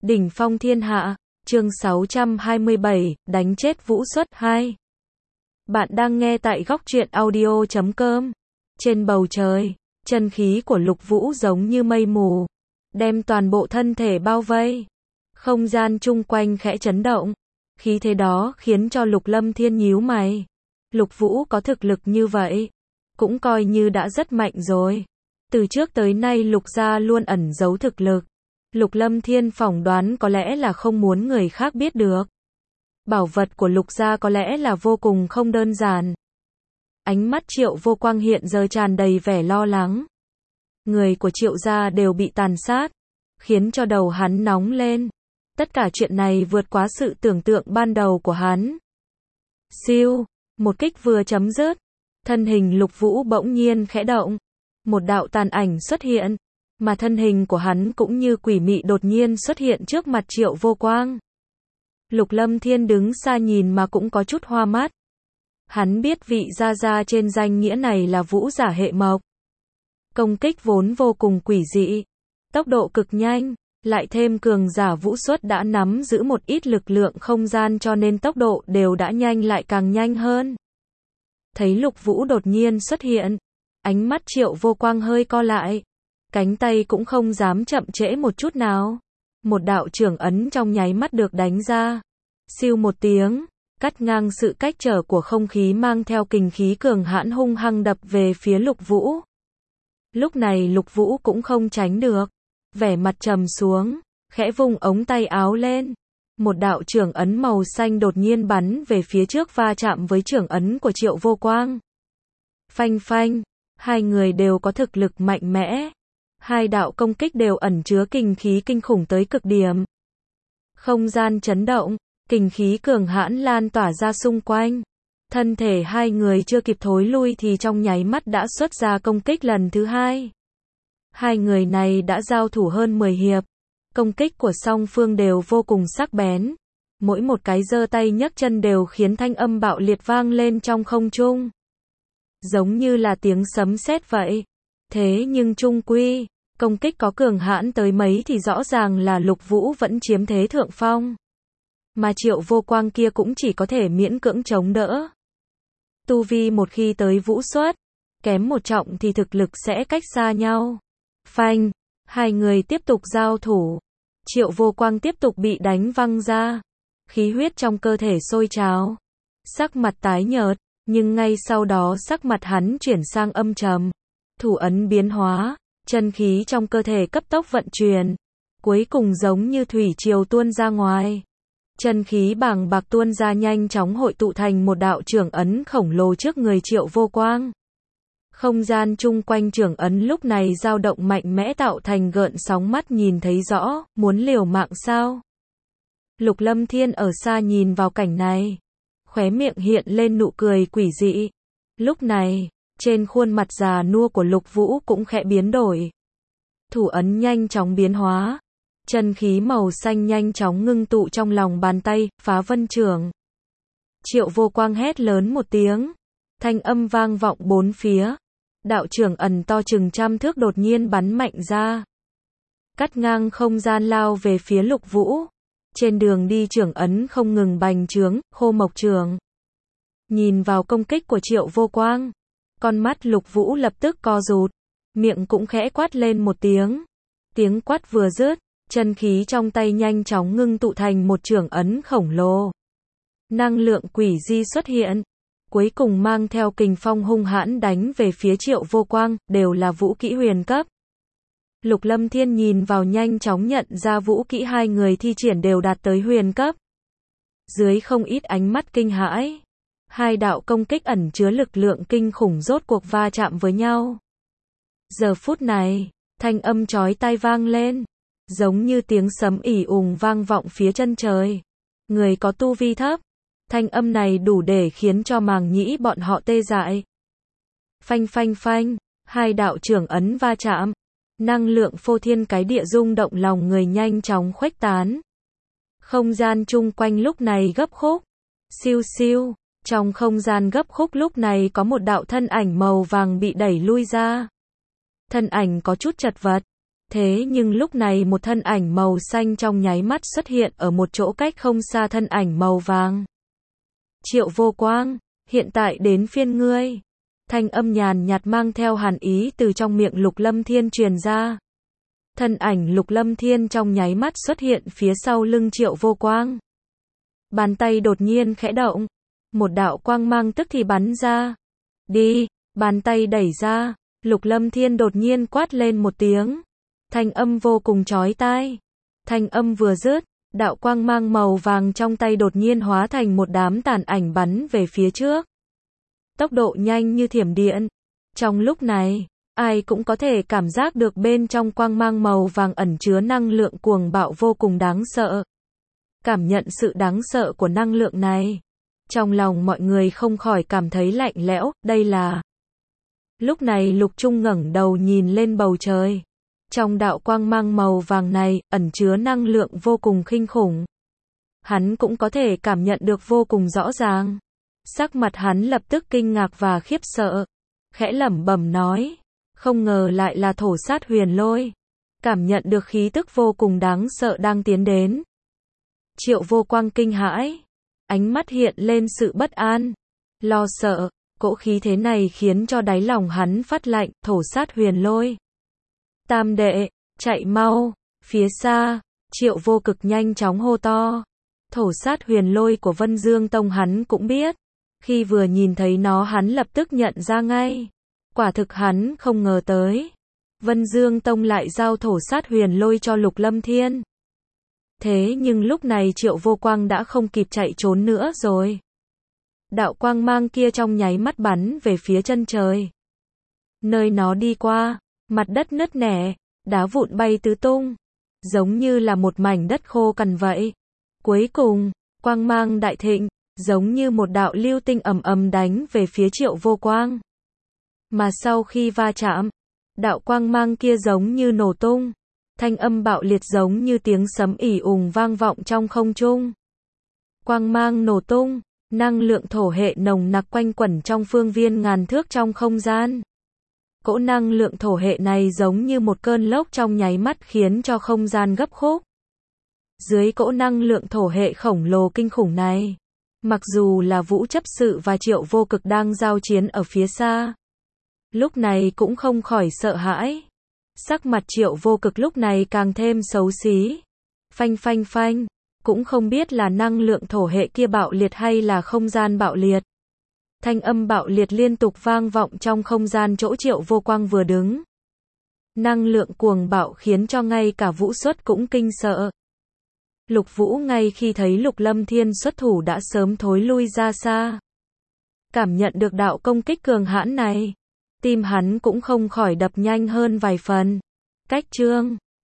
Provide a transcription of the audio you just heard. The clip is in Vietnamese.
Đỉnh phong thiên hạ, chương 627, đánh chết Vũ Xuất 2. Bạn đang nghe tại góc truyện audio.com. Trên bầu trời, chân khí của Lục Vũ giống như mây mù, đem toàn bộ thân thể bao vây. Không gian chung quanh khẽ chấn động. Khí thế đó khiến cho Lục Lâm Thiên nhíu mày. Lục Vũ có thực lực như vậy, cũng coi như đã rất mạnh rồi. Từ trước tới nay Lục gia luôn ẩn giấu thực lực. Lục Lâm Thiên phỏng đoán có lẽ là không muốn người khác biết được. Bảo vật của Lục gia có lẽ là vô cùng không đơn giản. Ánh mắt Triệu Vô Quang hiện giờ tràn đầy vẻ lo lắng. Người của Triệu gia đều bị tàn sát, khiến cho đầu hắn nóng lên. Tất cả chuyện này vượt quá sự tưởng tượng ban đầu của hắn. Siêu, một kích vừa chấm dứt, thân hình Lục Vũ bỗng nhiên khẽ động. Một đạo tàn ảnh xuất hiện, mà thân hình của hắn cũng như quỷ mị đột nhiên xuất hiện trước mặt Triệu Vô Quang. Lục Lâm Thiên đứng xa nhìn mà cũng có chút hoa mắt. Hắn biết vị gia gia trên danh nghĩa này là Vũ giả hệ mộc. Công kích vốn vô cùng quỷ dị, tốc độ cực nhanh, lại thêm cường giả Vũ Xuất đã nắm giữ một ít lực lượng không gian cho nên tốc độ đều đã nhanh lại càng nhanh hơn. Thấy Lục Vũ đột nhiên xuất hiện, ánh mắt Triệu Vô Quang hơi co lại, cánh tay cũng không dám chậm trễ một chút nào. Một đạo trưởng ấn trong nháy mắt được đánh ra. Siêu một tiếng, cắt ngang sự cách trở của không khí mang theo kình khí cường hãn hung hăng đập về phía Lục Vũ. Lúc này Lục Vũ cũng không tránh được, vẻ mặt trầm xuống, khẽ vung ống tay áo lên. Một đạo trưởng ấn màu xanh đột nhiên bắn về phía trước va chạm với trưởng ấn của Triệu Vô Quang. Phanh phanh, hai người đều có thực lực mạnh mẽ. Hai đạo công kích đều ẩn chứa kình khí kinh khủng tới cực điểm. Không gian chấn động, kình khí cường hãn lan tỏa ra xung quanh. Thân thể hai người chưa kịp thối lui thì trong nháy mắt đã xuất ra công kích lần thứ hai. Hai người này đã giao thủ hơn 10 hiệp. Công kích của song phương đều vô cùng sắc bén. Mỗi một cái giơ tay nhấc chân đều khiến thanh âm bạo liệt vang lên trong không trung. Giống như là tiếng sấm sét vậy. Thế nhưng chung quy, công kích có cường hãn tới mấy thì rõ ràng là Lục Vũ vẫn chiếm thế thượng phong. Mà Triệu Vô Quang kia cũng chỉ có thể miễn cưỡng chống đỡ. Tu vi một khi tới Vũ Xuất, kém một trọng thì thực lực sẽ cách xa nhau. Phanh, hai người tiếp tục giao thủ. Triệu Vô Quang tiếp tục bị đánh văng ra. Khí huyết trong cơ thể sôi trào. Sắc mặt tái nhợt, nhưng ngay sau đó sắc mặt hắn chuyển sang âm trầm. Thủ ấn biến hóa, chân khí trong cơ thể cấp tốc vận chuyển. Cuối cùng giống như thủy triều tuôn ra ngoài. Chân khí bàng bạc tuôn ra nhanh chóng hội tụ thành một đạo trưởng ấn khổng lồ trước người Triệu Vô Quang. Không gian chung quanh trưởng ấn lúc này dao động mạnh mẽ tạo thành gợn sóng mắt nhìn thấy rõ, muốn liều mạng sao? Lục Lâm Thiên ở xa nhìn vào cảnh này, khóe miệng hiện lên nụ cười quỷ dị. Lúc này, trên khuôn mặt già nua của Lục Vũ cũng khẽ biến đổi. Thủ ấn nhanh chóng biến hóa. Chân khí màu xanh nhanh chóng ngưng tụ trong lòng bàn tay, phá vân trưởng. Triệu Vô Quang hét lớn một tiếng. Thanh âm vang vọng bốn phía. Đạo trưởng ẩn to chừng 100 thước đột nhiên bắn mạnh ra. Cắt ngang không gian lao về phía Lục Vũ. Trên đường đi trưởng ấn không ngừng bành trướng, khô mộc trường. Nhìn vào công kích của Triệu Vô Quang, con mắt Lục Vũ lập tức co rụt. Miệng cũng khẽ quát lên một tiếng. Tiếng quát vừa dứt, chân khí trong tay nhanh chóng ngưng tụ thành một trưởng ấn khổng lồ. Năng lượng quỷ di xuất hiện. Cuối cùng mang theo kình phong hung hãn đánh về phía Triệu Vô Quang, đều là vũ kỹ huyền cấp. Lục Lâm Thiên nhìn vào nhanh chóng nhận ra vũ kỹ hai người thi triển đều đạt tới huyền cấp. Dưới không ít ánh mắt kinh hãi, hai đạo công kích ẩn chứa lực lượng kinh khủng rốt cuộc va chạm với nhau. Giờ phút này, thanh âm chói tai vang lên, giống như tiếng sấm ỉ ùng vang vọng phía chân trời. Người có tu vi thấp, thanh âm này đủ để khiến cho màng nhĩ bọn họ tê dại. Phanh phanh phanh, hai đạo trưởng ấn va chạm. Năng lượng phô thiên cái địa rung động lòng người nhanh chóng khuếch tán. Không gian chung quanh lúc này gấp khúc. Siêu siêu, trong không gian gấp khúc lúc này có một đạo thân ảnh màu vàng bị đẩy lui ra. Thân ảnh có chút chật vật, Thế nhưng lúc này một thân ảnh màu xanh trong nháy mắt xuất hiện ở một chỗ cách không xa thân ảnh màu vàng. Triệu Vô Quang, hiện tại đến phiên ngươi. Thanh âm nhàn nhạt mang theo hàn ý từ trong miệng Lục Lâm Thiên truyền ra. Thân ảnh Lục Lâm Thiên trong nháy mắt xuất hiện phía sau lưng Triệu Vô Quang. Bàn tay đột nhiên khẽ động, một đạo quang mang tức thì bắn ra. Đi, bàn tay đẩy ra, Lục Lâm Thiên đột nhiên quát lên một tiếng. Thanh âm vô cùng chói tai. Thanh âm vừa dứt, đạo quang mang màu vàng trong tay đột nhiên hóa thành một đám tàn ảnh bắn về phía trước. Tốc độ nhanh như thiểm điện. Trong lúc này, ai cũng có thể cảm giác được bên trong quang mang màu vàng ẩn chứa năng lượng cuồng bạo vô cùng đáng sợ. Cảm nhận sự đáng sợ của năng lượng này, trong lòng mọi người không khỏi cảm thấy lạnh lẽo, đây là... Lúc này Lục Trung ngẩng đầu nhìn lên bầu trời. Trong đạo quang mang màu vàng này, ẩn chứa năng lượng vô cùng kinh khủng. Hắn cũng có thể cảm nhận được vô cùng rõ ràng. Sắc mặt hắn lập tức kinh ngạc và khiếp sợ. Khẽ lẩm bẩm nói, không ngờ lại là thổ sát huyền lôi. Cảm nhận được khí tức vô cùng đáng sợ đang tiến đến. Triệu Vô Quang kinh hãi. Ánh mắt hiện lên sự bất an, lo sợ. Cỗ khí thế này khiến cho đáy lòng hắn phát lạnh, thổ sát huyền lôi. Tam đệ, chạy mau, phía xa, Triệu Vô Cực nhanh chóng hô to. Thổ sát huyền lôi của Vân Dương Tông hắn cũng biết. Khi vừa nhìn thấy nó hắn lập tức nhận ra ngay. Quả thực hắn không ngờ tới. Vân Dương Tông lại giao thổ sát huyền lôi cho Lục Lâm Thiên. Thế nhưng lúc này Triệu Vô Quang đã không kịp chạy trốn nữa rồi. Đạo quang mang kia trong nháy mắt bắn về phía chân trời. Nơi nó đi qua, mặt đất nứt nẻ, đá vụn bay tứ tung, giống như là một mảnh đất khô cằn vậy. Cuối cùng, quang mang đại thịnh, giống như một đạo lưu tinh ầm ầm đánh về phía Triệu Vô Quang. Mà sau khi va chạm, đạo quang mang kia giống như nổ tung, thanh âm bạo liệt giống như tiếng sấm ỉ ùng vang vọng trong không trung. Quang mang nổ tung, năng lượng thổ hệ nồng nặc quanh quẩn trong phương viên ngàn thước trong không gian. Cỗ năng lượng thổ hệ này giống như một cơn lốc trong nháy mắt khiến cho không gian gấp khúc. Dưới cỗ năng lượng thổ hệ khổng lồ kinh khủng này, mặc dù là Vũ Chấp Sự và Triệu Vô Cực đang giao chiến ở phía xa, lúc này cũng không khỏi sợ hãi. Sắc mặt Triệu Vô Cực lúc này càng thêm xấu xí. Phanh phanh phanh, cũng không biết là năng lượng thổ hệ kia bạo liệt hay là không gian bạo liệt. Thanh âm bạo liệt liên tục vang vọng trong không gian chỗ Triệu Vô Quang vừa đứng. Năng lượng cuồng bạo khiến cho ngay cả Vũ Xuất cũng kinh sợ. Lục Vũ ngay khi thấy Lục Lâm Thiên xuất thủ đã sớm thối lui ra xa. Cảm nhận được đạo công kích cường hãn này, tim hắn cũng không khỏi đập nhanh hơn vài phần. Cách chương